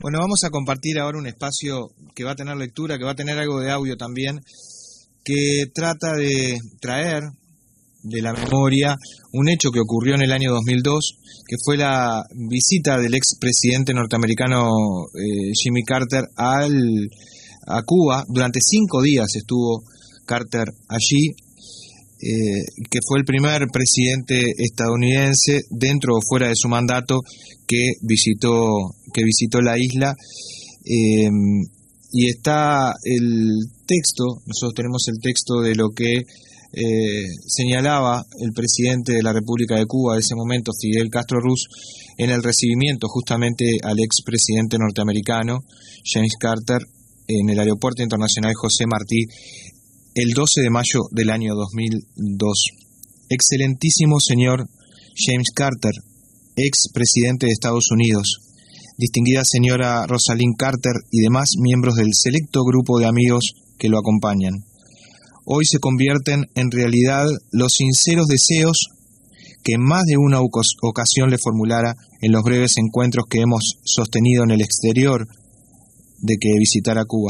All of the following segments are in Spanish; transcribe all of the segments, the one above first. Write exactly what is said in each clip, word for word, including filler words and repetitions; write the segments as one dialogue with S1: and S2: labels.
S1: Bueno, vamos a compartir ahora un espacio que va a tener lectura, que va a tener algo de audio también, que trata de traer de la memoria un hecho que ocurrió en el año dos mil dos, que fue la visita del expresidente norteamericano eh, Jimmy Carter al, a Cuba. Durante cinco días estuvo Carter allí, eh, que fue el primer presidente estadounidense dentro o fuera de su mandato que visitó, que visitó la isla. Eh, y está el texto, nosotros tenemos el texto de lo que eh, señalaba el presidente de la República de Cuba de ese momento, Fidel Castro Ruz, en el recibimiento justamente al expresidente norteamericano James Carter en el Aeropuerto Internacional José Martí el doce de mayo del año dos mil dos. Excelentísimo señor James Carter, expresidente de Estados Unidos, distinguida señora Rosalind Carter y demás miembros del selecto grupo de amigos que lo acompañan. Hoy se convierten en realidad los sinceros deseos que en más de una ocasión le formulara en los breves encuentros que hemos sostenido en el exterior de que visitara Cuba.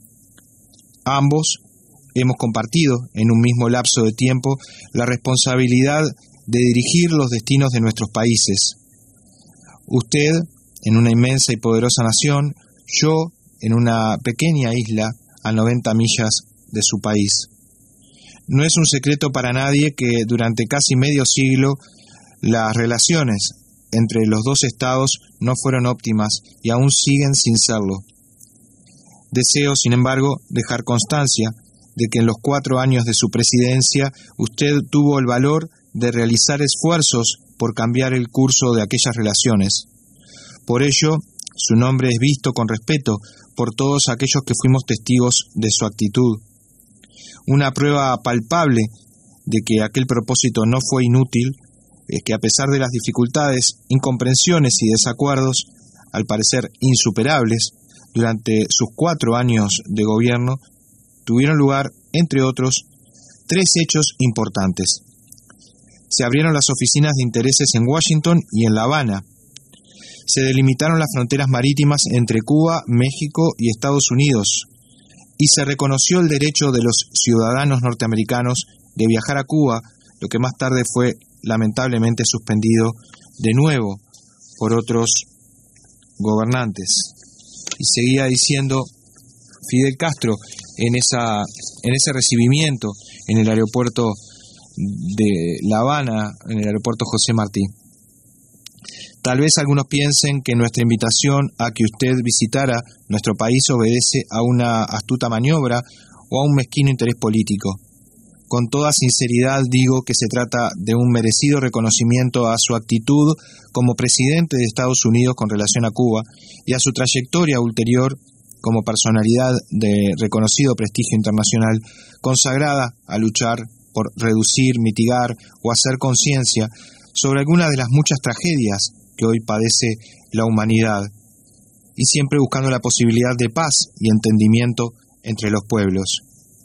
S1: Ambos hemos compartido en un mismo lapso de tiempo la responsabilidad de dirigir los destinos de nuestros países. Usted en una inmensa y poderosa nación, yo en una pequeña isla a noventa millas de su país. No es un secreto para nadie que durante casi medio siglo las relaciones entre los dos estados no fueron óptimas y aún siguen sin serlo. Deseo, sin embargo, dejar constancia de que en los cuatro años de su presidencia usted tuvo el valor de realizar esfuerzos por cambiar el curso de aquellas relaciones. Por ello, su nombre es visto con respeto por todos aquellos que fuimos testigos de su actitud. Una prueba palpable de que aquel propósito no fue inútil es que a pesar de las dificultades, incomprensiones y desacuerdos, al parecer insuperables, durante sus cuatro años de gobierno, tuvieron lugar, entre otros, tres hechos importantes. Se abrieron las oficinas de intereses en Washington y en La Habana. Se delimitaron las fronteras marítimas entre Cuba, México y Estados Unidos, y se reconoció el derecho de los ciudadanos norteamericanos de viajar a Cuba, lo que más tarde fue lamentablemente suspendido de nuevo por otros gobernantes. Y seguía diciendo Fidel Castro en esa en ese recibimiento en el aeropuerto de La Habana, en el aeropuerto José Martí. Tal vez algunos piensen que nuestra invitación a que usted visitara nuestro país obedece a una astuta maniobra o a un mezquino interés político. Con toda sinceridad digo que se trata de un merecido reconocimiento a su actitud como presidente de Estados Unidos con relación a Cuba y a su trayectoria ulterior como personalidad de reconocido prestigio internacional, consagrada a luchar por reducir, mitigar o hacer conciencia sobre algunas de las muchas tragedias que hoy padece la humanidad, y siempre buscando la posibilidad de paz y entendimiento entre los pueblos.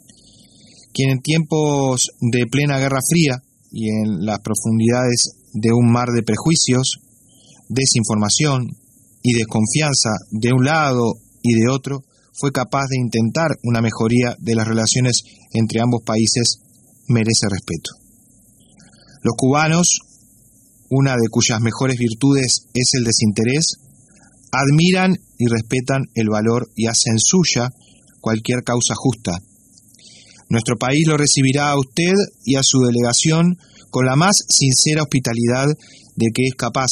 S1: Quien en tiempos de plena Guerra Fría y en las profundidades de un mar de prejuicios, desinformación y desconfianza de un lado y de otro, fue capaz de intentar una mejoría de las relaciones entre ambos países, merece respeto. Los cubanos, una de cuyas mejores virtudes es el desinterés, admiran y respetan el valor y hacen suya cualquier causa justa. Nuestro país lo recibirá a usted y a su delegación con la más sincera hospitalidad de que es capaz.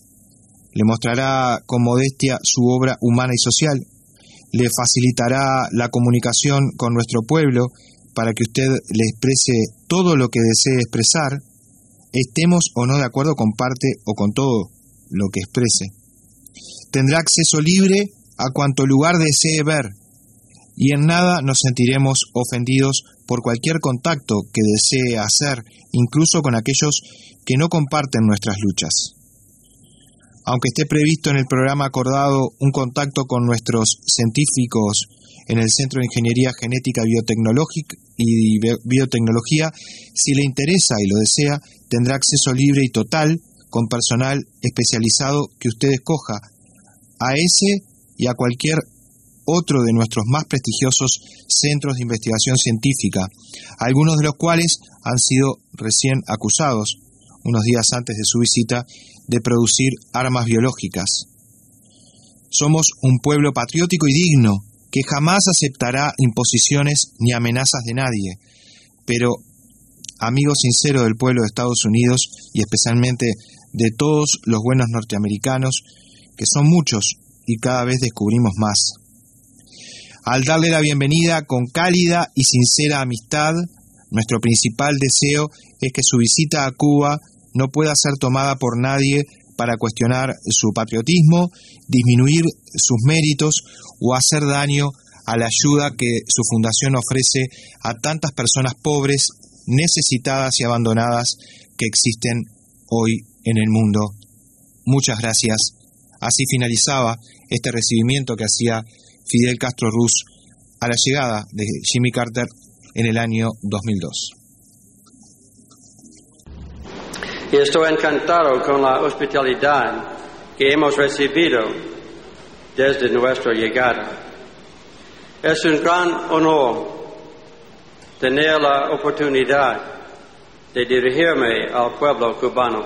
S1: Le mostrará con modestia su obra humana y social. Le facilitará la comunicación con nuestro pueblo para que usted le exprese todo lo que desee expresar, estemos o no de acuerdo con parte o con todo lo que exprese. Tendrá acceso libre a cuanto lugar desee ver, y en nada nos sentiremos ofendidos por cualquier contacto que desee hacer, incluso con aquellos que no comparten nuestras luchas. Aunque esté previsto en el programa acordado un contacto con nuestros científicos en el Centro de Ingeniería Genética Biotecnológica y Biotecnología, si le interesa y lo desea, tendrá acceso libre y total con personal especializado que usted escoja. A ese y a cualquier otro de nuestros más prestigiosos centros de investigación científica, algunos de los cuales han sido recién acusados, unos días antes de su visita, de producir armas biológicas. Somos un pueblo patriótico y digno, que jamás aceptará imposiciones ni amenazas de nadie, pero, amigo sincero del pueblo de Estados Unidos y especialmente de todos los buenos norteamericanos, que son muchos y cada vez descubrimos más. Al darle la bienvenida con cálida y sincera amistad, nuestro principal deseo es que su visita a Cuba no pueda ser tomada por nadie para cuestionar su patriotismo, disminuir sus méritos o hacer daño a la ayuda que su fundación ofrece a tantas personas pobres, necesitadas y abandonadas que existen hoy en el mundo. Muchas gracias. Así finalizaba este recibimiento que hacía Fidel Castro Ruz a la llegada de Jimmy Carter en el año dos mil dos.
S2: Y estoy encantado con la hospitalidad que hemos recibido desde nuestra llegada. Es un gran honor tener la oportunidad de dirigirme al pueblo cubano.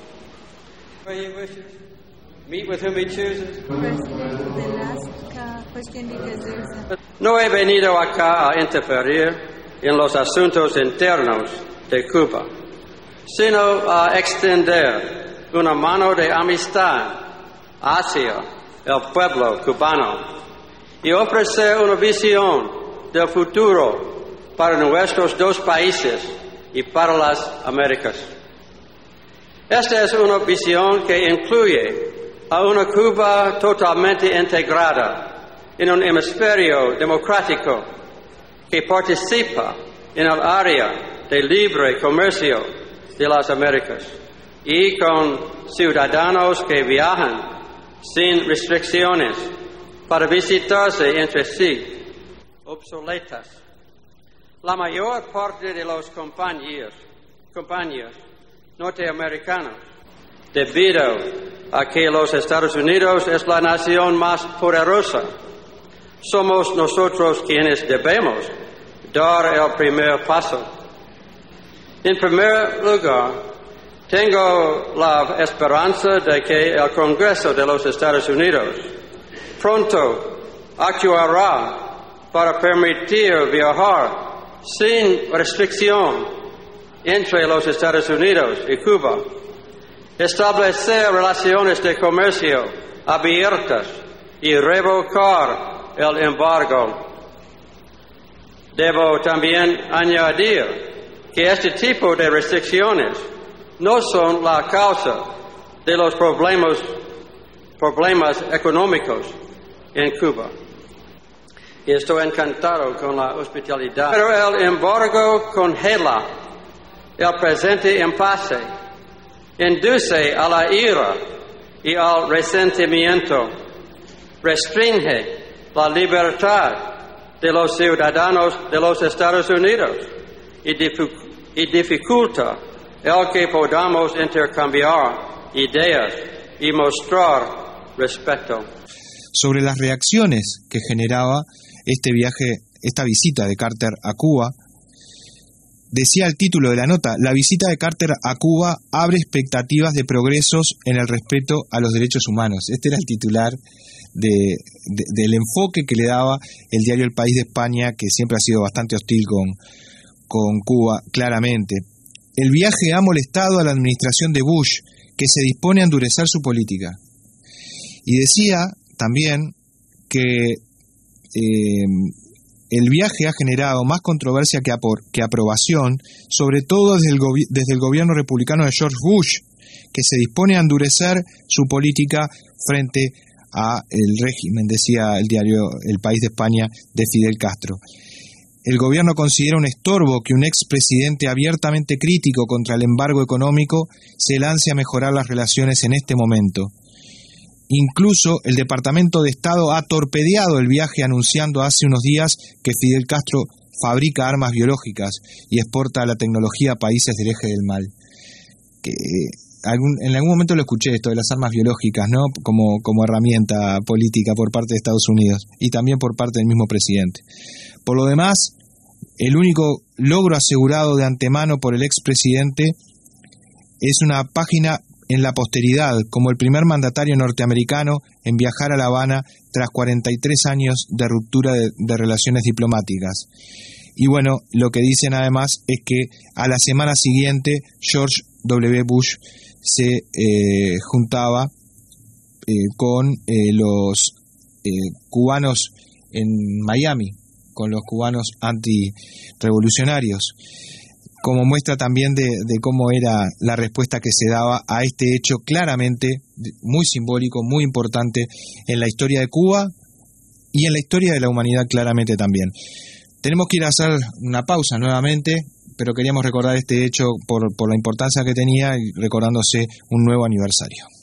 S2: Meet with whom he chooses. No he venido acá a interferir en los asuntos internos de Cuba, sino a extender una mano de amistad hacia el pueblo cubano y ofrecer una visión del futuro para nuestros dos países y para las Américas. Esta es una visión que incluye a una Cuba totalmente integrada en un hemisferio democrático que participa en el área de libre comercio de las Américas y con ciudadanos que viajan sin restricciones para visitarse entre sí obsoletas. La mayor parte de los compañeros, compañeros norteamericanos, debido a que los Estados Unidos es la nación más poderosa, somos nosotros quienes debemos dar el primer paso. En primer lugar, tengo la esperanza de que el Congreso de los Estados Unidos pronto actuará para permitir viajar sin restricción entre los Estados Unidos y Cuba, establecer relaciones de comercio abiertas y revocar el embargo. Debo también añadir que este tipo de restricciones no son la causa de los problemas, problemas económicos en Cuba. Y estoy encantado con la hospitalidad. Pero el embargo congela el presente impasse, induce a la ira y al resentimiento, restringe la libertad de los ciudadanos de los Estados Unidos y, dific- y dificulta el que podamos intercambiar ideas y mostrar respeto.
S1: Sobre las reacciones que generaba este viaje, esta visita de Carter a Cuba, decía el título de la nota: la visita de Carter a Cuba abre expectativas de progresos en el respeto a los derechos humanos. Este era el titular de, de, del enfoque que le daba el diario El País de España, que siempre ha sido bastante hostil con, con Cuba, claramente. El viaje ha molestado a la administración de Bush, que se dispone a endurecer su política. Y decía también que eh, el viaje ha generado más controversia que, apor, que aprobación, sobre todo desde el, gobi- desde el gobierno republicano de George Bush, que se dispone a endurecer su política frente a el régimen, decía el diario El País de España, de Fidel Castro. El gobierno considera un estorbo que un expresidente abiertamente crítico contra el embargo económico se lance a mejorar las relaciones en este momento. Incluso el Departamento de Estado ha torpedeado el viaje, anunciando hace unos días que Fidel Castro fabrica armas biológicas y exporta la tecnología a países del eje del mal. Que algún, en algún momento lo escuché, esto de las armas biológicas, ¿no? Como, como herramienta política por parte de Estados Unidos y también por parte del mismo presidente. Por lo demás, el único logro asegurado de antemano por el expresidente es una página en la posteridad como el primer mandatario norteamericano en viajar a La Habana tras cuarenta y tres años de ruptura de, de relaciones diplomáticas. Y bueno, lo que dicen además es que a la semana siguiente George W. Bush se eh, juntaba eh, con eh, los eh, cubanos en Miami, con los cubanos antirrevolucionarios, como muestra también de, de cómo era la respuesta que se daba a este hecho claramente muy simbólico, muy importante en la historia de Cuba y en la historia de la humanidad claramente también. Tenemos que ir a hacer una pausa nuevamente, pero queríamos recordar este hecho por, por la importancia que tenía y recordándose un nuevo aniversario.